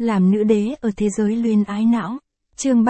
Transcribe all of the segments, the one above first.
Làm nữ đế ở thế giới luyến ái não. Chương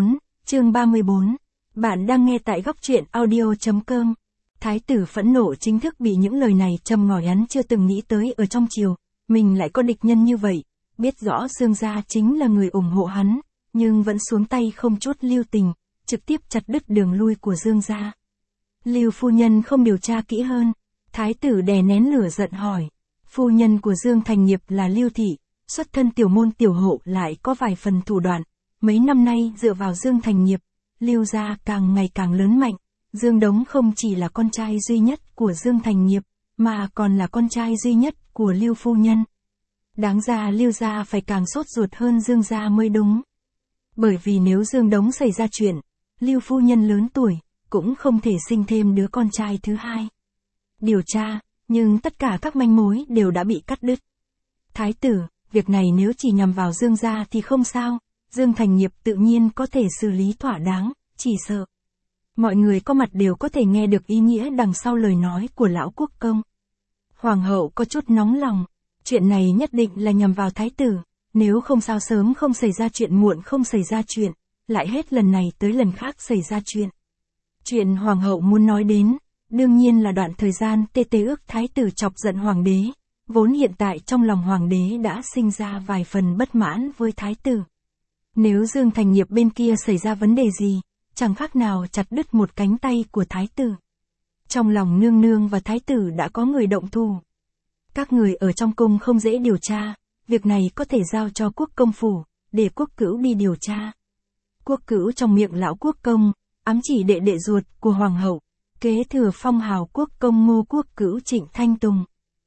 34. Bạn đang nghe tại góc truyện audio.com. Thái tử phẫn nộ chính thức bị những lời này châm ngòi, hắn chưa từng nghĩ tới ở trong triều, mình lại có địch nhân như vậy, biết rõ Dương gia chính là người ủng hộ hắn, nhưng vẫn xuống tay không chút lưu tình, trực tiếp chặt đứt đường lui của Dương gia. Lưu phu nhân không điều tra kỹ hơn, thái tử đè nén lửa giận hỏi. Phu nhân của Dương Thành Nghiệp là Lưu Thị, xuất thân tiểu môn tiểu hộ lại có vài phần thủ đoạn, mấy năm nay dựa vào Dương Thành Nghiệp, Lưu gia càng ngày càng lớn mạnh. Dương Đống không chỉ là con trai duy nhất của Dương Thành Nghiệp, mà còn là con trai duy nhất của Lưu phu nhân. Đáng ra Lưu gia phải càng sốt ruột hơn Dương gia mới đúng. Bởi vì nếu Dương Đống xảy ra chuyện, Lưu phu nhân lớn tuổi, cũng không thể sinh thêm đứa con trai thứ hai. Điều tra, nhưng tất cả các manh mối đều đã bị cắt đứt. Thái tử, việc này nếu chỉ nhằm vào Dương gia thì không sao, Dương Thành Nghiệp tự nhiên có thể xử lý thỏa đáng, chỉ sợ. Mọi người có mặt đều có thể nghe được ý nghĩa đằng sau lời nói của lão quốc công. Hoàng hậu có chút nóng lòng, chuyện này nhất định là nhằm vào thái tử, nếu không sao sớm không xảy ra chuyện muộn không xảy ra chuyện, lại hết lần này tới lần khác xảy ra chuyện. Chuyện hoàng hậu muốn nói đến, đương nhiên là đoạn thời gian tê ước thái tử chọc giận hoàng đế, vốn hiện tại trong lòng hoàng đế đã sinh ra vài phần bất mãn với thái tử. Nếu Dương Thành Nghiệp bên kia xảy ra vấn đề gì, chẳng khác nào chặt đứt một cánh tay của thái tử. Trong lòng nương nương và thái tử đã có người động thủ. Các người ở trong cung không dễ điều tra, việc này có thể giao cho quốc công phủ, để quốc cữu đi điều tra. Quốc cữu trong miệng lão quốc công, ám chỉ đệ đệ ruột của hoàng hậu, kế thừa phong hào quốc công Ngô Quốc Cữu Trịnh Thanh Tùng.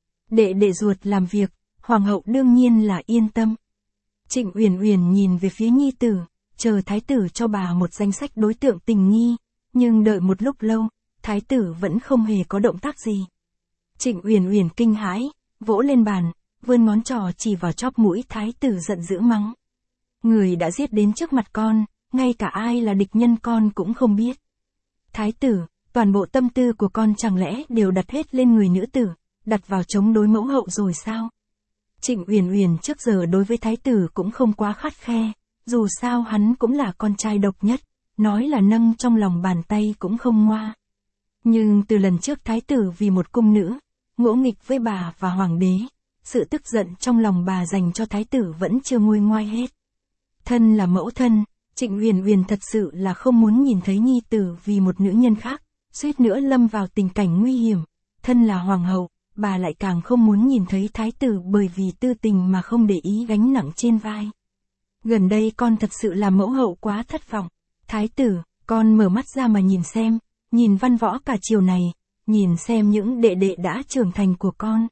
Đệ đệ ruột làm việc, hoàng hậu đương nhiên là yên tâm. Trịnh Uyển Uyển nhìn về phía nhi tử, chờ thái tử cho bà một danh sách đối tượng tình nghi, nhưng đợi một lúc lâu, thái tử vẫn không hề có động tác gì. Trịnh Uyển Uyển kinh hãi, vỗ lên bàn, vươn ngón trỏ chỉ vào chóp mũi thái tử giận dữ mắng. Người đã giết đến trước mặt con, ngay cả ai là địch nhân con cũng không biết. Thái tử, toàn bộ tâm tư của con chẳng lẽ đều đặt hết lên người nữ tử, đặt vào chống đối mẫu hậu rồi sao? Trịnh Uyển Uyển trước giờ đối với thái tử cũng không quá khắt khe, dù sao hắn cũng là con trai độc nhất, nói là nâng trong lòng bàn tay cũng không ngoa. Nhưng từ lần trước thái tử vì một cung nữ, ngỗ nghịch với bà và hoàng đế, sự tức giận trong lòng bà dành cho thái tử vẫn chưa nguôi ngoai hết. Thân là mẫu thân, Trịnh Uyển Uyển thật sự là không muốn nhìn thấy nhi tử vì một nữ nhân khác, suýt nữa lâm vào tình cảnh nguy hiểm. Thân là hoàng hậu, bà lại càng không muốn nhìn thấy thái tử bởi vì tư tình mà không để ý gánh nặng trên vai. Gần đây con thật sự là mẫu hậu quá thất vọng. Thái tử, con mở mắt ra mà nhìn xem, nhìn văn võ cả triều này, nhìn xem những đệ đệ đã trưởng thành của con.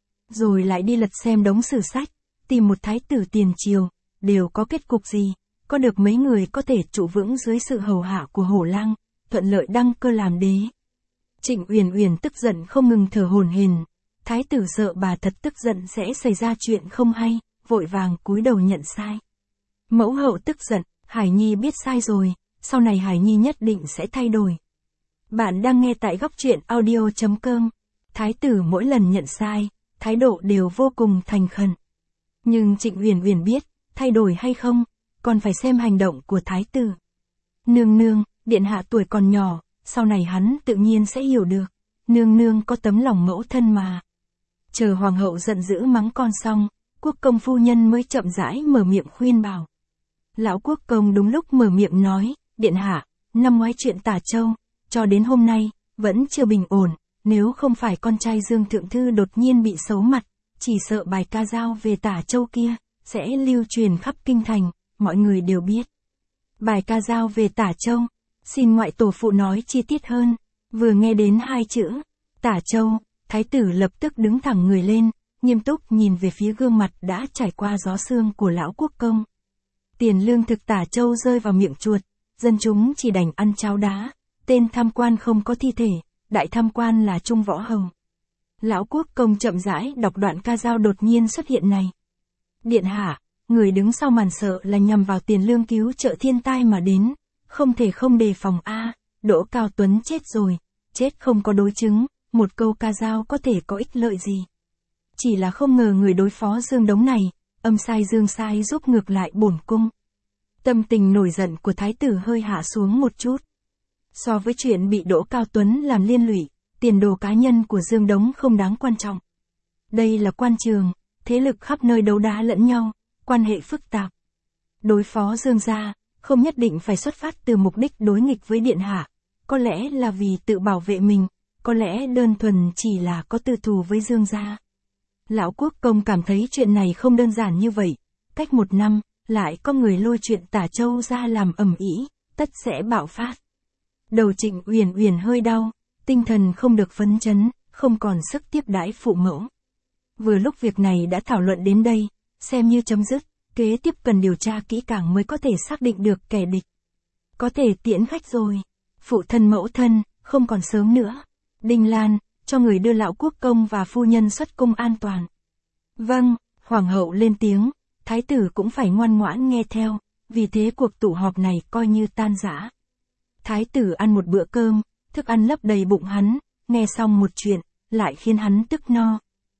Rồi lại đi lật xem đống sử sách, tìm một thái tử tiền triều, đều có kết cục gì, có được mấy người có thể trụ vững dưới sự hầu hạ của hổ lang, thuận lợi đăng cơ làm đế. Trịnh Uyển Uyển tức giận không ngừng thở hổn hển, thái tử sợ bà thật tức giận sẽ xảy ra chuyện không hay, vội vàng cúi đầu nhận sai. Mẫu hậu tức giận, Hải Nhi biết sai rồi, sau này Hải Nhi nhất định sẽ thay đổi. Bạn đang nghe tại góc truyện audio.com. Thái tử mỗi lần nhận sai, thái độ đều vô cùng thành khẩn. Nhưng Trịnh Uyển Uyển biết, thay đổi hay không, còn phải xem hành động của thái tử. Nương nương, điện hạ tuổi còn nhỏ, sau này hắn tự nhiên sẽ hiểu được. Nương nương có tấm lòng mẫu thân mà. Chờ hoàng hậu giận dữ mắng con xong, quốc công phu nhân mới chậm rãi mở miệng khuyên bảo. Lão quốc công đúng lúc mở miệng nói, điện hạ, năm ngoái chuyện Tả Châu, cho đến hôm nay, vẫn chưa bình ổn, nếu không phải con trai Dương Thượng Thư đột nhiên bị xấu mặt, chỉ sợ bài ca dao về Tả Châu kia, sẽ lưu truyền khắp kinh thành, mọi người đều biết. Bài ca dao về Tả Châu, xin ngoại tổ phụ nói chi tiết hơn. Vừa nghe đến hai chữ, Tả Châu, thái tử lập tức đứng thẳng người lên, nghiêm túc nhìn về phía gương mặt đã trải qua gió sương của lão quốc công. Tiền lương thực Tả Châu rơi vào miệng chuột, dân chúng chỉ đành ăn cháo đá, tên tham quan không có thi thể, đại tham quan là Trung Võ Hầu. Lão quốc công chậm rãi đọc đoạn ca dao đột nhiên xuất hiện này. Điện hạ, người đứng sau màn sợ là nhằm vào tiền lương cứu trợ thiên tai mà đến, không thể không đề phòng a. Đỗ Cao Tuấn chết rồi, chết không có đối chứng, một câu ca dao có thể có ích lợi gì. Chỉ là không ngờ người đối phó Dương Đống này, âm sai dương sai giúp ngược lại bổn cung. Tâm tình nổi giận của thái tử hơi hạ xuống một chút. So với chuyện bị Đỗ Cao Tuấn làm liên lụy, tiền đồ cá nhân của Dương Đống không đáng quan trọng. Đây là quan trường, thế lực khắp nơi đấu đá lẫn nhau, quan hệ phức tạp. Đối phó Dương gia, không nhất định phải xuất phát từ mục đích đối nghịch với điện hạ, có lẽ là vì tự bảo vệ mình, có lẽ đơn thuần chỉ là có tư thù với Dương gia. Lão Quốc Công cảm thấy chuyện này không đơn giản như vậy, cách 1 năm, lại có người lôi chuyện Tả Châu ra làm ầm ĩ, tất sẽ bạo phát. Đầu Trịnh Uyển Uyển hơi đau, tinh thần không được phấn chấn, không còn sức tiếp đãi phụ mẫu. Vừa lúc việc này đã thảo luận đến đây, xem như chấm dứt, kế tiếp cần điều tra kỹ càng mới có thể xác định được kẻ địch. Có thể tiễn khách rồi. Phụ thân mẫu thân, không còn sớm nữa. Đinh Lan, cho người đưa lão quốc công và phu nhân xuất cung an toàn. Vâng, hoàng hậu lên tiếng, thái tử cũng phải ngoan ngoãn nghe theo, vì thế cuộc tụ họp này coi như tan rã. Thái tử ăn một bữa cơm, thức ăn lấp đầy bụng hắn, nghe xong một chuyện, lại khiến hắn tức no.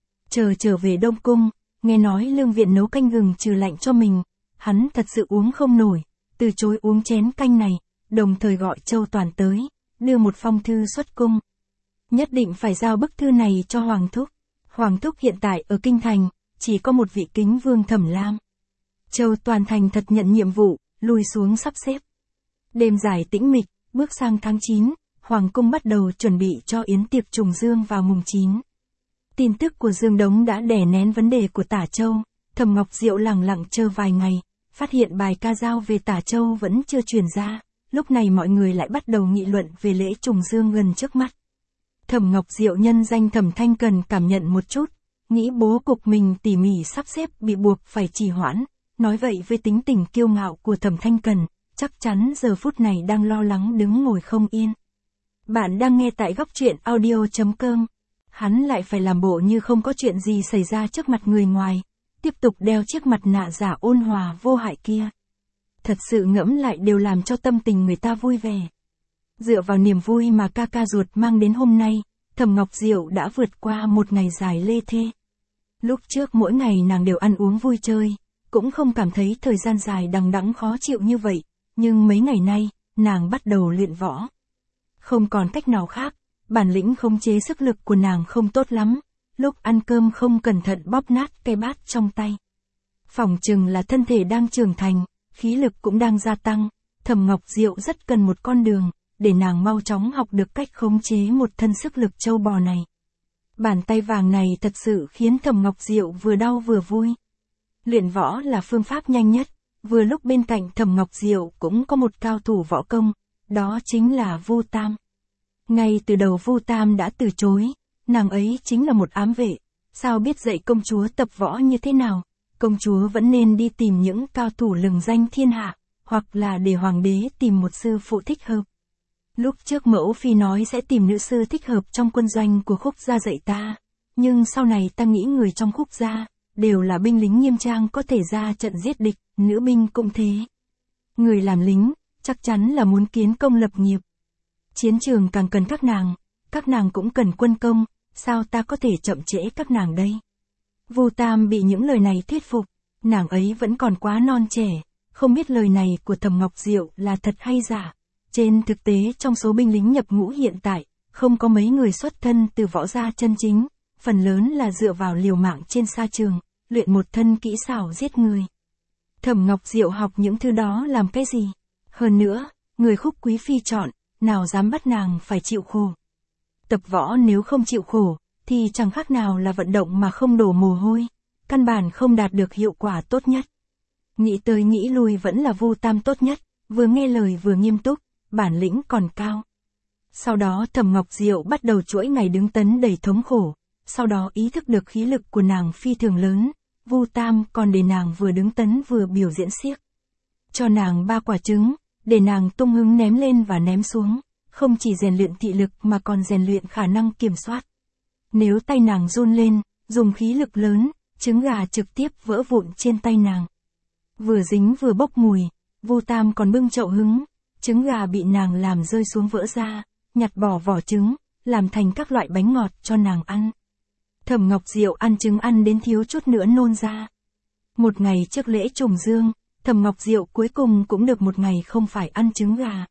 Trở về Đông Cung, nghe nói Lương Viện nấu canh gừng trừ lạnh cho mình, hắn thật sự uống không nổi, từ chối uống chén canh này, đồng thời gọi Châu Toàn tới, đưa một phong thư xuất cung. Nhất định phải giao bức thư này cho Hoàng Thúc. Hoàng Thúc hiện tại ở Kinh Thành, chỉ có một vị Kính Vương Thẩm Lam. Châu Toàn thành thật nhận nhiệm vụ, lùi xuống sắp xếp. Đêm dài tĩnh mịch, bước sang tháng 9, Hoàng Cung bắt đầu chuẩn bị cho yến tiệc trùng dương vào mùng 9. Tin tức của Dương Đống đã đè nén vấn đề của Tả Châu, Thẩm Ngọc Diệu lẳng lặng chờ vài ngày, phát hiện bài ca dao về Tả Châu vẫn chưa truyền ra, lúc này mọi người lại bắt đầu nghị luận về lễ trùng dương gần trước mắt. Thẩm Ngọc Diệu nhân danh Thẩm Thanh Cần cảm nhận một chút, nghĩ bố cục mình tỉ mỉ sắp xếp bị buộc phải trì hoãn, nói vậy với tính tình kiêu ngạo của Thẩm Thanh Cần, chắc chắn giờ phút này đang lo lắng đứng ngồi không yên. Bạn đang nghe tại góc truyện audio.com. Hắn lại phải làm bộ như không có chuyện gì xảy ra trước mặt người ngoài, tiếp tục đeo chiếc mặt nạ giả ôn hòa vô hại kia. Thật sự ngẫm lại đều làm cho tâm tình người ta vui vẻ. Dựa vào niềm vui mà ca ca ruột mang đến hôm nay, Thẩm Ngọc Diệu đã vượt qua một ngày dài lê thê. Lúc trước mỗi ngày nàng đều ăn uống vui chơi, cũng không cảm thấy thời gian dài đằng đẵng khó chịu như vậy, nhưng mấy ngày nay, nàng bắt đầu luyện võ. Không còn cách nào khác, bản lĩnh khống chế sức lực của nàng không tốt lắm, lúc ăn cơm không cẩn thận bóp nát cây bát trong tay. Phỏng chừng là thân thể đang trưởng thành, khí lực cũng đang gia tăng, Thẩm Ngọc Diệu rất cần một con đường, để nàng mau chóng học được cách khống chế một thân sức lực trâu bò này. Bàn tay vàng này thật sự khiến Thẩm Ngọc Diệu vừa đau vừa vui. Luyện võ là phương pháp nhanh nhất, vừa lúc bên cạnh Thẩm Ngọc Diệu cũng có một cao thủ võ công, đó chính là Vu Tam. Ngay từ đầu Vu Tam đã từ chối, nàng ấy chính là một ám vệ, sao biết dạy công chúa tập võ như thế nào, công chúa vẫn nên đi tìm những cao thủ lừng danh thiên hạ, hoặc là để hoàng đế tìm một sư phụ thích hợp. Lúc trước mẫu phi nói sẽ tìm nữ sư thích hợp trong quân doanh của Khúc gia dạy ta, nhưng sau này ta nghĩ người trong Khúc gia đều là binh lính nghiêm trang có thể ra trận giết địch, nữ binh cũng thế. Người làm lính, chắc chắn là muốn kiến công lập nghiệp. Chiến trường càng cần các nàng cũng cần quân công, sao ta có thể chậm trễ các nàng đây? Vu Tam bị những lời này thuyết phục, nàng ấy vẫn còn quá non trẻ, không biết lời này của Thẩm Ngọc Diệu là thật hay giả. Trên thực tế trong số binh lính nhập ngũ hiện tại, không có mấy người xuất thân từ võ gia chân chính, phần lớn là dựa vào liều mạng trên sa trường, luyện một thân kỹ xảo giết người. Thẩm Ngọc Diệu học những thứ đó làm cái gì? Hơn nữa, người Khúc quý phi chọn, nào dám bắt nàng phải chịu khổ. Tập võ nếu không chịu khổ, thì chẳng khác nào là vận động mà không đổ mồ hôi, căn bản không đạt được hiệu quả tốt nhất. Nghĩ tới nghĩ lui vẫn là Vu Tam tốt nhất, vừa nghe lời vừa nghiêm túc, bản lĩnh còn cao. Sau đó Thẩm Ngọc Diệu bắt đầu chuỗi ngày đứng tấn đầy thống khổ, sau đó ý thức được khí lực của nàng phi thường lớn, Vu Tam còn để nàng vừa đứng tấn vừa biểu diễn xiếc. Cho nàng 3 quả trứng, để nàng tung hứng ném lên và ném xuống, không chỉ rèn luyện thị lực mà còn rèn luyện khả năng kiểm soát. Nếu tay nàng run lên, dùng khí lực lớn, trứng gà trực tiếp vỡ vụn trên tay nàng. Vừa dính vừa bốc mùi, Vu Tam còn bưng chậu hứng, trứng gà bị nàng làm rơi xuống vỡ ra, nhặt bỏ vỏ trứng, làm thành các loại bánh ngọt cho nàng ăn. Thẩm Ngọc Diệu ăn trứng ăn đến thiếu chút nữa nôn ra. Một ngày trước lễ trùng dương, Thẩm Ngọc Diệu cuối cùng cũng được một ngày không phải ăn trứng gà.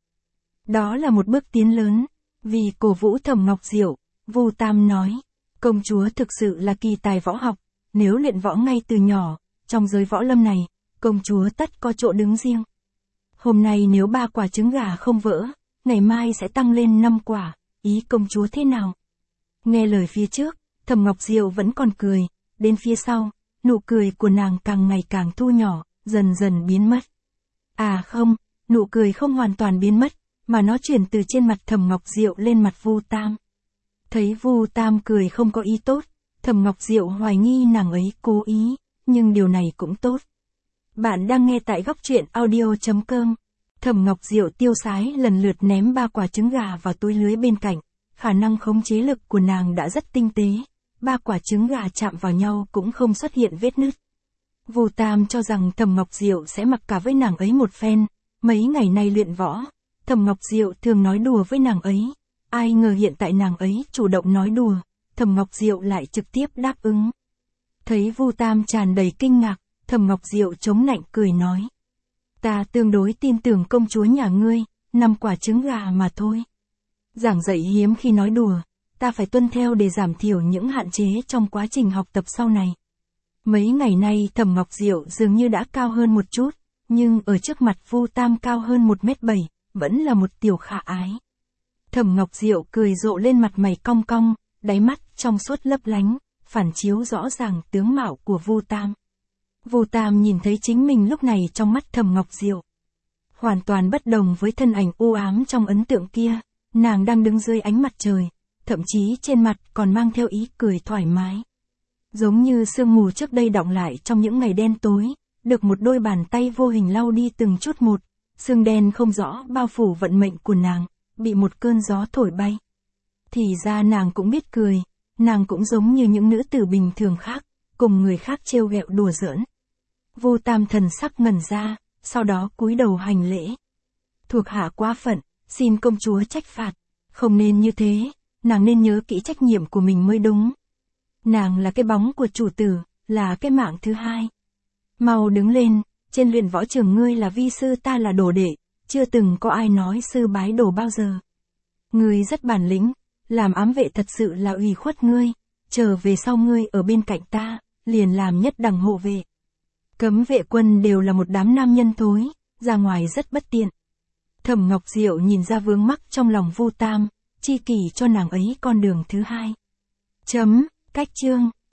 Đó là một bước tiến lớn, vì cổ vũ Thẩm Ngọc Diệu, Vu Tam nói, công chúa thực sự là kỳ tài võ học, nếu luyện võ ngay từ nhỏ, trong giới võ lâm này, công chúa tất có chỗ đứng riêng. Hôm nay nếu 3 quả trứng gà không vỡ, ngày mai sẽ tăng lên 5 quả, ý công chúa thế nào? Nghe lời phía trước, Thẩm Ngọc Diệu vẫn còn cười, đến phía sau, nụ cười của nàng càng ngày càng thu nhỏ, dần dần biến mất. À không, nụ cười không hoàn toàn biến mất, mà nó chuyển từ trên mặt Thẩm Ngọc Diệu lên mặt Vu Tam. Thấy Vu Tam cười không có ý tốt, Thẩm Ngọc Diệu hoài nghi nàng ấy cố ý, nhưng điều này cũng tốt. Bạn đang nghe tại góc truyện audio.com. Thẩm Ngọc Diệu tiêu sái lần lượt ném 3 quả trứng gà vào túi lưới bên cạnh, khả năng khống chế lực của nàng đã rất tinh tế, 3 quả trứng gà chạm vào nhau cũng không xuất hiện vết nứt. Vu Tam cho rằng Thẩm Ngọc Diệu sẽ mặc cả với nàng ấy một phen, mấy ngày nay luyện võ, Thẩm Ngọc Diệu thường nói đùa với nàng ấy, ai ngờ hiện tại nàng ấy chủ động nói đùa, Thẩm Ngọc Diệu lại trực tiếp đáp ứng. Thấy Vu Tam tràn đầy kinh ngạc, Thẩm Ngọc Diệu chống nạnh cười nói. Ta tương đối tin tưởng công chúa nhà ngươi, 5 quả trứng gà mà thôi. Giảng dạy hiếm khi nói đùa, ta phải tuân theo để giảm thiểu những hạn chế trong quá trình học tập sau này. Mấy ngày nay Thẩm Ngọc Diệu dường như đã cao hơn một chút, nhưng ở trước mặt Vu Tam cao hơn 1m7, vẫn là một tiểu khả ái. Thẩm Ngọc Diệu cười rộ lên mặt mày cong cong, đáy mắt trong suốt lấp lánh, phản chiếu rõ ràng tướng mạo của Vu Tam. Vu Tam nhìn thấy chính mình lúc này trong mắt Thẩm Ngọc Diệu. Hoàn toàn bất đồng với thân ảnh u ám trong ấn tượng kia, nàng đang đứng dưới ánh mặt trời, thậm chí trên mặt còn mang theo ý cười thoải mái. Giống như sương mù trước đây đọng lại trong những ngày đen tối, được một đôi bàn tay vô hình lau đi từng chút một, sương đen không rõ bao phủ vận mệnh của nàng, bị một cơn gió thổi bay. Thì ra nàng cũng biết cười, nàng cũng giống như những nữ tử bình thường khác, cùng người khác trêu ghẹo đùa giỡn. Vu Tam thần sắc ngẩn ra, sau đó cúi đầu hành lễ. Thuộc hạ quá phận, xin công chúa trách phạt, không nên như thế, nàng nên nhớ kỹ trách nhiệm của mình mới đúng. Nàng là cái bóng của chủ tử, là cái mạng thứ hai. Mau đứng lên, trên luyện võ trường ngươi là vi sư ta là đồ đệ, chưa từng có ai nói sư bái đồ bao giờ. Ngươi rất bản lĩnh, làm ám vệ thật sự là ủy khuất ngươi, chờ về sau ngươi ở bên cạnh ta, liền làm nhất đẳng hộ vệ. Cấm vệ quân đều là một đám nam nhân thối, ra ngoài rất bất tiện. Thẩm Ngọc Diệu nhìn ra vướng mắc trong lòng Vu Tam, chi kỷ cho nàng ấy con đường thứ hai. Cách chương